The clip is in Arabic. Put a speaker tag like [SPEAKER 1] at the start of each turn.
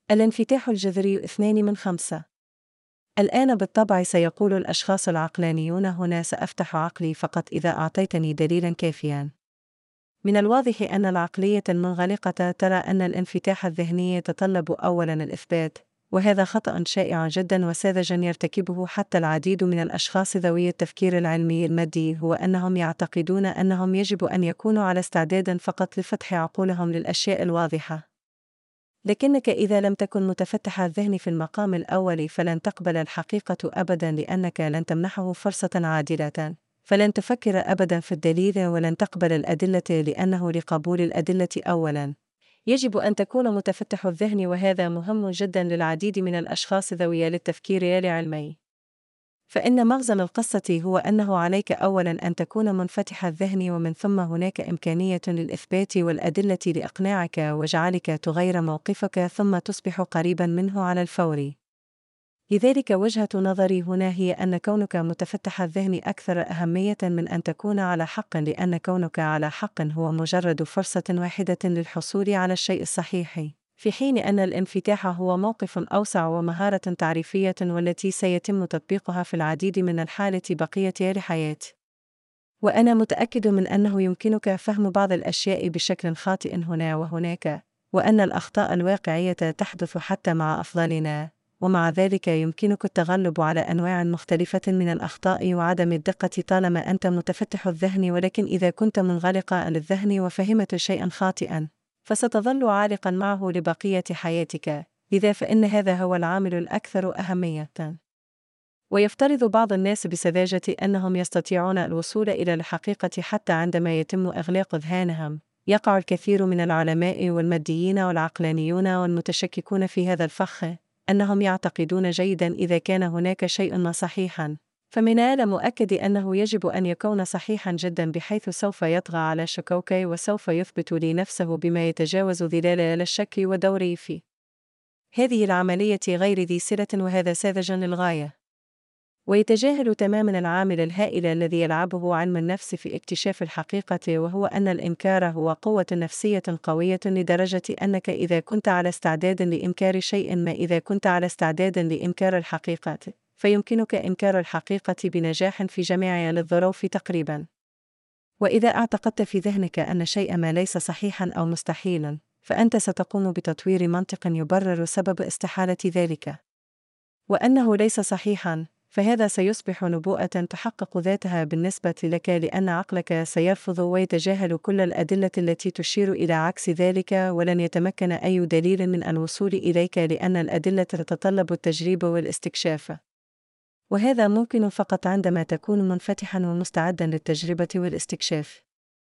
[SPEAKER 1] الانفتاح الجذري 2 من 5. الآن بالطبع سيقول الأشخاص العقلانيون هنا سأفتح عقلي فقط إذا أعطيتني دليلا كافيا. من الواضح أن العقلية المنغلقة ترى أن الانفتاح الذهني يتطلب أولا الإثبات، وهذا خطأ شائع جدا وساذجا يرتكبه حتى العديد من الأشخاص ذوي التفكير العلمي المادي، هو أنهم يعتقدون أنهم يجب أن يكونوا على استعداد فقط لفتح عقولهم للأشياء الواضحة. لكنك إذا لم تكن متفتح الذهن في المقام الأول فلن تقبل الحقيقة أبدا، لأنك لن تمنحه فرصة عادلة، فلن تفكر أبدا في الدليل ولن تقبل الأدلة، لأنه لقبول الأدلة أولا يجب أن تكون متفتح الذهن، وهذا مهم جدا للعديد من الأشخاص ذوي التفكير العلمي. فإن مغزى القصة هو أنه عليك أولاً أن تكون منفتح الذهن، ومن ثم هناك إمكانية للإثبات والأدلة لإقناعك وجعلك تغير موقفك ثم تصبح قريباً منه على الفور. لذلك وجهة نظري هنا هي أن كونك متفتح الذهن أكثر أهمية من أن تكون على حق، لأن كونك على حق هو مجرد فرصة واحدة للحصول على الشيء الصحيح، في حين أن الانفتاح هو موقف أوسع ومهارة تعريفية والتي سيتم تطبيقها في العديد من الحالات بقية الحياة. وأنا متأكد من أنه يمكنك فهم بعض الأشياء بشكل خاطئ هنا وهناك، وأن الأخطاء الواقعية تحدث حتى مع أفضلنا، ومع ذلك يمكنك التغلب على أنواع مختلفة من الأخطاء وعدم الدقة طالما أنت متفتح الذهن. ولكن إذا كنت منغلقا للذهن وفهمت شيئا خاطئا فستظل عالقا معه لبقية حياتك، لذا فإن هذا هو العامل الأكثر أهمية. ويفترض بعض الناس بسذاجة أنهم يستطيعون الوصول إلى الحقيقة حتى عندما يتم إغلاق أذهانهم. يقع الكثير من العلماء والماديين والعقلانيون والمتشككون في هذا الفخ أنهم يعتقدون جيدا إذا كان هناك شيء صحيحا، فمن المؤكد أنه يجب أن يكون صحيحا جدا، بحيث سوف يطغى على شكوك وسوف يثبت لنفسه بما يتجاوز ظلال الشك والدور فيه. هذه العملية غير ذي صلة، وهذا ساذج للغاية، ويتجاهل تماما العامل الهائل الذي يلعبه علم النفس في اكتشاف الحقيقة، وهو أن الإنكار هو قوة نفسية قوية لدرجة أنك إذا كنت على استعداد لإنكار شيء ما، إذا كنت على استعداد لإنكار الحقيقة، فيمكنك إنكار الحقيقة بنجاح في جميع الظروف تقريبا. وإذا اعتقدت في ذهنك أن شيء ما ليس صحيحا أو مستحيلا، فأنت ستقوم بتطوير منطق يبرر سبب استحالة ذلك، وأنه ليس صحيحا، فهذا سيصبح نبوءة تحقق ذاتها بالنسبة لك، لأن عقلك سيرفض ويتجاهل كل الأدلة التي تشير إلى عكس ذلك، ولن يتمكن أي دليل من الوصول إليك، لأن الأدلة تتطلب التجريب والاستكشاف، وهذا ممكن فقط عندما تكون منفتحا ومستعدا للتجربة والاستكشاف.